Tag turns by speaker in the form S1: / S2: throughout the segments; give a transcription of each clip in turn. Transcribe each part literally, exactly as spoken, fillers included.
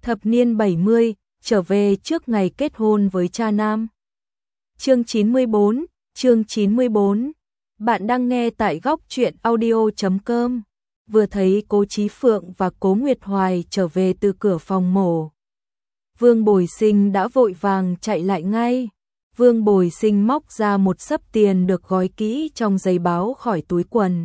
S1: Thập niên bảy mươi, trở về trước ngày kết hôn với cha nam. Chương chín mươi bốn, chương chín mươi bốn. Bạn đang nghe tại góc truyện audio chấm com. Vừa thấy Cố Chí Phượng và Cố Nguyệt Hoài trở về từ cửa phòng mổ, Vương Bồi Sinh đã vội vàng chạy lại ngay. Vương Bồi Sinh móc ra một xấp tiền được gói kỹ trong giấy báo khỏi túi quần,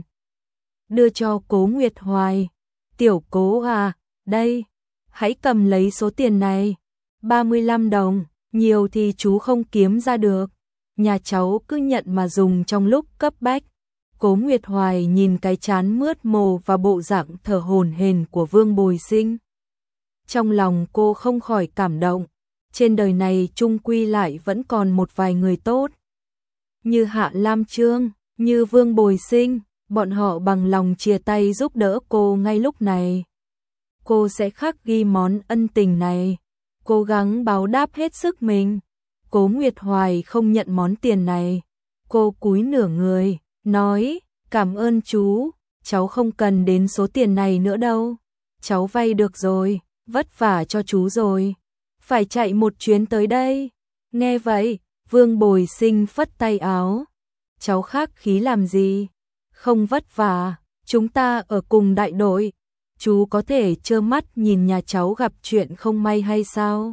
S1: đưa cho Cố Nguyệt Hoài. "Tiểu Cố à, đây, hãy cầm lấy số tiền này, ba mươi lăm đồng, nhiều thì chú không kiếm ra được. Nhà cháu cứ nhận mà dùng trong lúc cấp bách." Cố Nguyệt Hoài nhìn cái trán mướt mồ và bộ dạng thở hổn hển của Vương Bồi Sinh. Trong lòng cô không khỏi cảm động, trên đời này chung quy lại vẫn còn một vài người tốt. Như Hạ Lam Trương, như Vương Bồi Sinh, bọn họ bằng lòng chia tay giúp đỡ cô ngay lúc này. Cô sẽ khắc ghi món ân tình này, cố gắng báo đáp hết sức mình. Cố Nguyệt Hoài không nhận món tiền này. Cô cúi nửa người, nói, "Cảm ơn chú, cháu không cần đến số tiền này nữa đâu. Cháu vay được rồi, vất vả cho chú rồi. Phải chạy một chuyến tới đây." Nghe vậy, Vương Bồi Sinh phất tay áo. "Cháu khách khí làm gì? Không vất vả, chúng ta ở cùng đại đội. Chú có thể trơ mắt nhìn nhà cháu gặp chuyện không may hay sao?"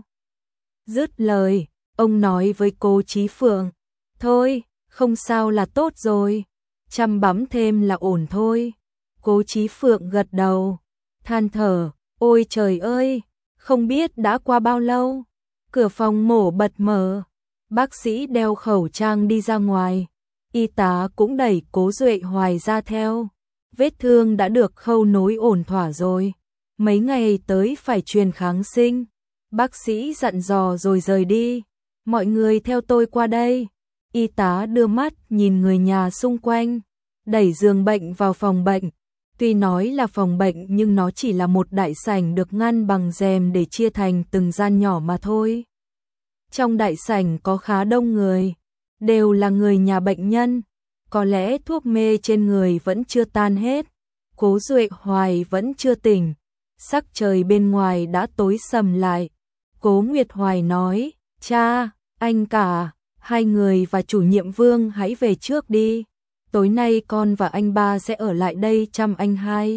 S1: Dứt lời, ông nói với Cố Chí Phượng, "Thôi, không sao là tốt rồi, chăm bẵm thêm là ổn thôi." Cố Chí Phượng gật đầu, than thở, "Ôi trời ơi, không biết đã qua bao lâu." Cửa phòng mổ bật mở, bác sĩ đeo khẩu trang đi ra ngoài, y tá cũng đẩy Cố Duệ Hoài ra theo. Vết thương đã được khâu nối ổn thỏa rồi, mấy ngày tới phải truyền kháng sinh. Bác sĩ dặn dò rồi rời đi. "Mọi người theo tôi qua đây." Y tá đưa mắt nhìn người nhà xung quanh, đẩy giường bệnh vào phòng bệnh. Tuy nói là phòng bệnh nhưng nó chỉ là một đại sảnh được ngăn bằng rèm để chia thành từng gian nhỏ mà thôi. Trong đại sảnh có khá đông người, đều là người nhà bệnh nhân. Có lẽ thuốc mê trên người vẫn chưa tan hết. Cố Duệ Hoài vẫn chưa tỉnh. Sắc trời bên ngoài đã tối sầm lại. Cố Nguyệt Hoài nói, "Cha, anh cả, hai người và chủ nhiệm Vương hãy về trước đi. Tối nay con và anh ba sẽ ở lại đây chăm anh hai."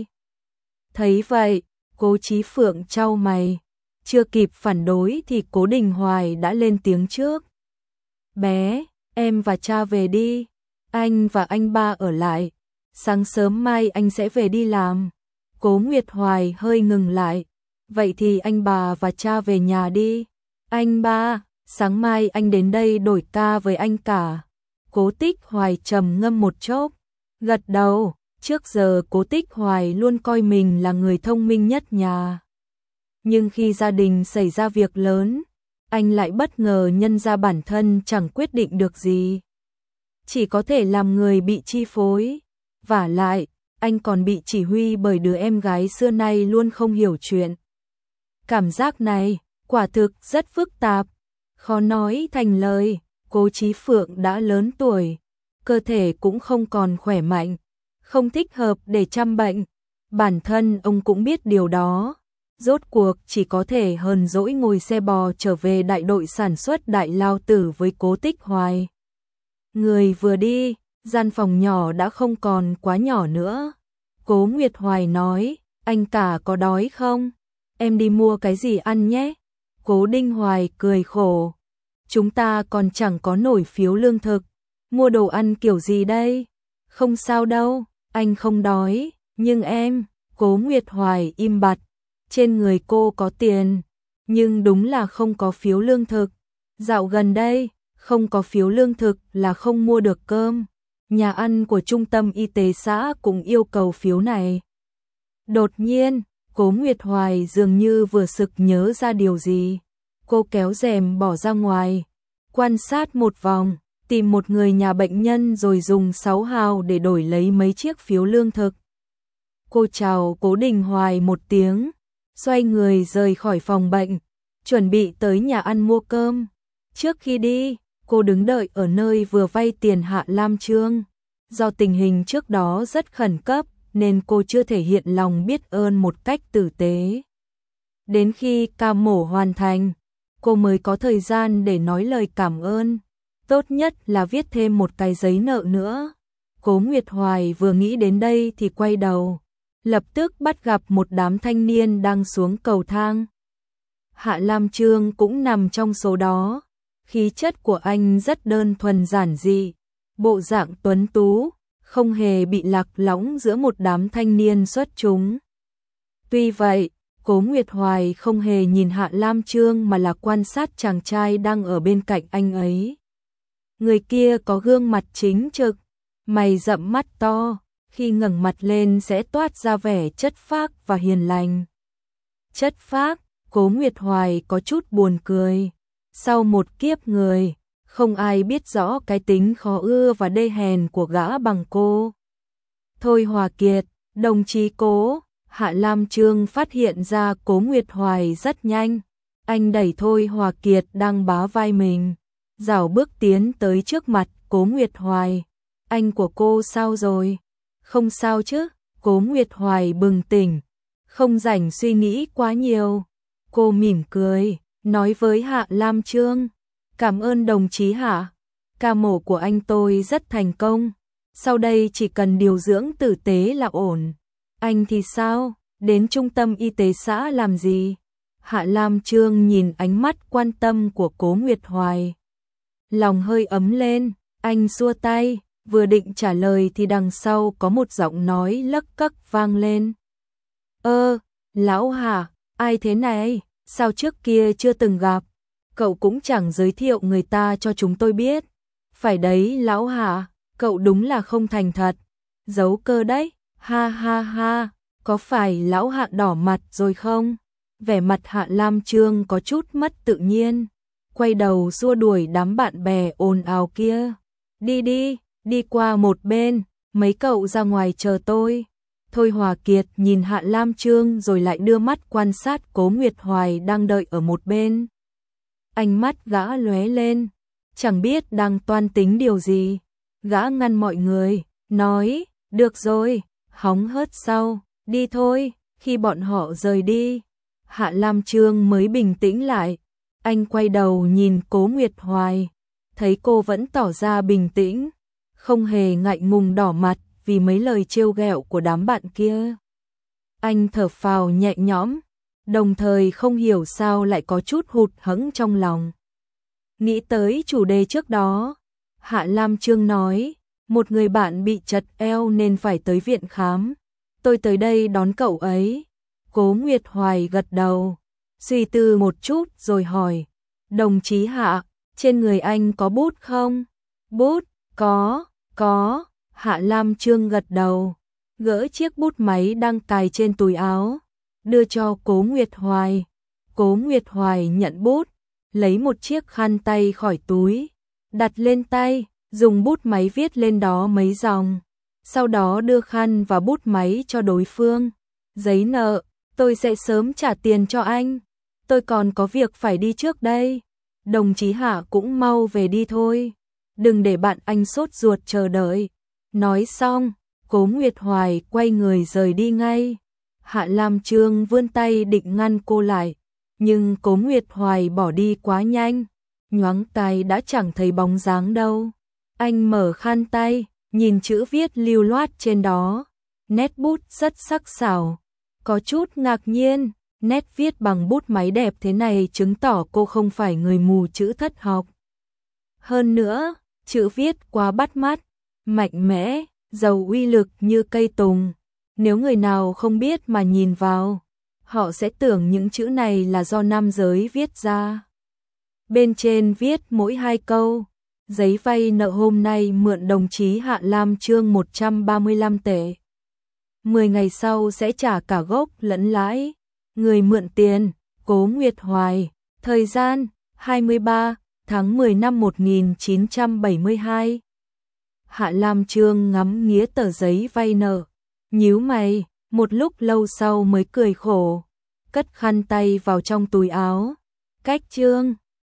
S1: Thấy vậy, Cố Chí Phượng chau mày. Chưa kịp phản đối thì Cố Đình Hoài đã lên tiếng trước. "Bé, em và cha về đi. Anh và anh ba ở lại. Sáng sớm mai anh sẽ về đi làm." Cố Nguyệt Hoài hơi ngừng lại. "Vậy thì anh bà và cha về nhà đi. Anh ba, sáng mai anh đến đây đổi ca với anh cả." Cố Tích Hoài trầm ngâm một chốc, gật đầu. Trước giờ Cố Tích Hoài luôn coi mình là người thông minh nhất nhà. Nhưng khi gia đình xảy ra việc lớn, anh lại bất ngờ nhận ra bản thân chẳng quyết định được gì. Chỉ có thể làm người bị chi phối. Vả lại, anh còn bị chỉ huy bởi đứa em gái xưa nay luôn không hiểu chuyện. Cảm giác này, quả thực rất phức tạp, khó nói thành lời. Cố Chí Phượng đã lớn tuổi, cơ thể cũng không còn khỏe mạnh, không thích hợp để chăm bệnh. Bản thân ông cũng biết điều đó. Rốt cuộc chỉ có thể hờn dỗi ngồi xe bò trở về đại đội sản xuất Đại Lao Tử với Cố Tích Hoài. Người vừa đi, gian phòng nhỏ đã không còn quá nhỏ nữa. Cố Nguyệt Hoài nói, "Anh cả có đói không? Em đi mua cái gì ăn nhé." Cố Đinh Hoài cười khổ, "Chúng ta còn chẳng có nổi phiếu lương thực, mua đồ ăn kiểu gì đây?" "Không sao đâu, anh không đói, nhưng em." Cố Nguyệt Hoài im bặt. Trên người cô có tiền, nhưng đúng là không có phiếu lương thực. Dạo gần đây, không có phiếu lương thực là không mua được cơm. Nhà ăn của trung tâm y tế xã cũng yêu cầu phiếu này. Đột nhiên, Cố Nguyệt Hoài dường như vừa sực nhớ ra điều gì. Cô kéo rèm bỏ ra ngoài, quan sát một vòng, tìm một người nhà bệnh nhân rồi dùng sáu hào để đổi lấy mấy chiếc phiếu lương thực. Cô chào Cố Đình Hoài một tiếng, xoay người rời khỏi phòng bệnh, chuẩn bị tới nhà ăn mua cơm. Trước khi đi, cô đứng đợi ở nơi vừa vay tiền Hạ Lam Trương. Do tình hình trước đó rất khẩn cấp nên cô chưa thể hiện lòng biết ơn một cách tử tế. Đến khi ca mổ hoàn thành, cô mới có thời gian để nói lời cảm ơn. Tốt nhất là viết thêm một cái giấy nợ nữa. Cố Nguyệt Hoài vừa nghĩ đến đây thì quay đầu, lập tức bắt gặp một đám thanh niên đang xuống cầu thang. Hạ Lam Chương cũng nằm trong số đó. Khí chất của anh rất đơn thuần giản dị, bộ dạng tuấn tú, không hề bị lạc lõng giữa một đám thanh niên xuất chúng. Tuy vậy, Cố Nguyệt Hoài không hề nhìn Hạ Lam Chương mà là quan sát chàng trai đang ở bên cạnh anh ấy. Người kia có gương mặt chính trực, mày rậm mắt to, khi ngẩng mặt lên sẽ toát ra vẻ chất phác và hiền lành. Chất phác, Cố Nguyệt Hoài có chút buồn cười. Sau một kiếp người, không ai biết rõ cái tính khó ưa và đê hèn của gã bằng cô. Thôi Hòa Kiệt, đồng chí Cố. Hạ Lam Chương phát hiện ra Cố Nguyệt Hoài rất nhanh. Anh đẩy Thôi Hòa Kiệt đang bá vai mình, rảo bước tiến tới trước mặt Cố Nguyệt Hoài. Anh của cô sao rồi? Không sao chứ? Cố Nguyệt Hoài bừng tỉnh, không rảnh suy nghĩ quá nhiều. Cô mỉm cười, nói với Hạ Lam Chương, cảm ơn đồng chí Hạ. Ca mổ của anh tôi rất thành công, sau đây chỉ cần điều dưỡng tử tế là ổn. Anh thì sao? Đến trung tâm y tế xã làm gì? Hạ Lam Chương nhìn ánh mắt quan tâm của Cố Nguyệt Hoài, lòng hơi ấm lên. Anh xua tay, vừa định trả lời thì đằng sau có một giọng nói lấc cấc vang lên. Ơ, lão Hạ, ai thế này? Sao trước kia chưa từng gặp? Cậu cũng chẳng giới thiệu người ta cho chúng tôi biết. Phải đấy lão Hạ, cậu đúng là không thành thật. Giấu cơ đấy, ha ha ha, có phải lão Hạ đỏ mặt rồi không? Vẻ mặt Hạ Lam Chương có chút mất tự nhiên, quay đầu xua đuổi đám bạn bè ồn ào kia. Đi đi, đi qua một bên, mấy cậu ra ngoài chờ tôi. Thôi Hòa Kiệt nhìn Hạ Lam Chương rồi lại đưa mắt quan sát Cố Nguyệt Hoài đang đợi ở một bên. Ánh mắt gã lóe lên, chẳng biết đang toan tính điều gì. Gã ngăn mọi người, nói, được rồi, hóng hớt sau, đi thôi. Khi bọn họ rời đi, Hạ Lam Chương mới bình tĩnh lại. Anh quay đầu nhìn Cố Nguyệt Hoài, thấy cô vẫn tỏ ra bình tĩnh, không hề ngại ngùng đỏ mặt vì mấy lời trêu ghẹo của đám bạn kia. Anh thở phào nhẹ nhõm, đồng thời không hiểu sao lại có chút hụt hẫng trong lòng. Nghĩ tới chủ đề trước đó, Hạ Lam Chương nói, một người bạn bị chật eo nên phải tới viện khám. Tôi tới đây đón cậu ấy. Cố Nguyệt Hoài gật đầu, suy tư một chút rồi hỏi, đồng chí Hạ, trên người anh có bút không? Bút, có, có. Hạ Lam Chương gật đầu, gỡ chiếc bút máy đang cài trên túi áo, đưa cho Cố Nguyệt Hoài. Cố Nguyệt Hoài nhận bút, lấy một chiếc khăn tay khỏi túi, đặt lên tay, dùng bút máy viết lên đó mấy dòng, sau đó đưa khăn và bút máy cho đối phương. Giấy nợ, tôi sẽ sớm trả tiền cho anh, tôi còn có việc phải đi trước đây. Đồng chí Hạ cũng mau về đi thôi, đừng để bạn anh sốt ruột chờ đợi. Nói xong, Cố Nguyệt Hoài quay người rời đi ngay. Hạ Lam Chương vươn tay định ngăn cô lại, nhưng Cố Nguyệt Hoài bỏ đi quá nhanh, nhoáng tay đã chẳng thấy bóng dáng đâu. Anh mở khăn tay, nhìn chữ viết lưu loát trên đó, nét bút rất sắc sảo, có chút ngạc nhiên. Nét viết bằng bút máy đẹp thế này chứng tỏ cô không phải người mù chữ thất học. Hơn nữa, chữ viết quá bắt mắt, mạnh mẽ, giàu uy lực như cây tùng. Nếu người nào không biết mà nhìn vào, họ sẽ tưởng những chữ này là do nam giới viết ra. Bên trên viết mỗi hai câu, giấy vay nợ hôm nay mượn đồng chí Hạ Lam Chương một trăm ba mươi lăm tệ. mười ngày sau sẽ trả cả gốc lẫn lãi. Người mượn tiền, Cố Nguyệt Hoài. Thời gian, hai mươi ba tháng mười năm một nghìn chín trăm bảy mươi hai. Hạ Lam Chương ngắm nghía tờ giấy vay nợ, nhíu mày, một lúc lâu sau mới cười khổ, cất khăn tay vào trong túi áo. Cách chương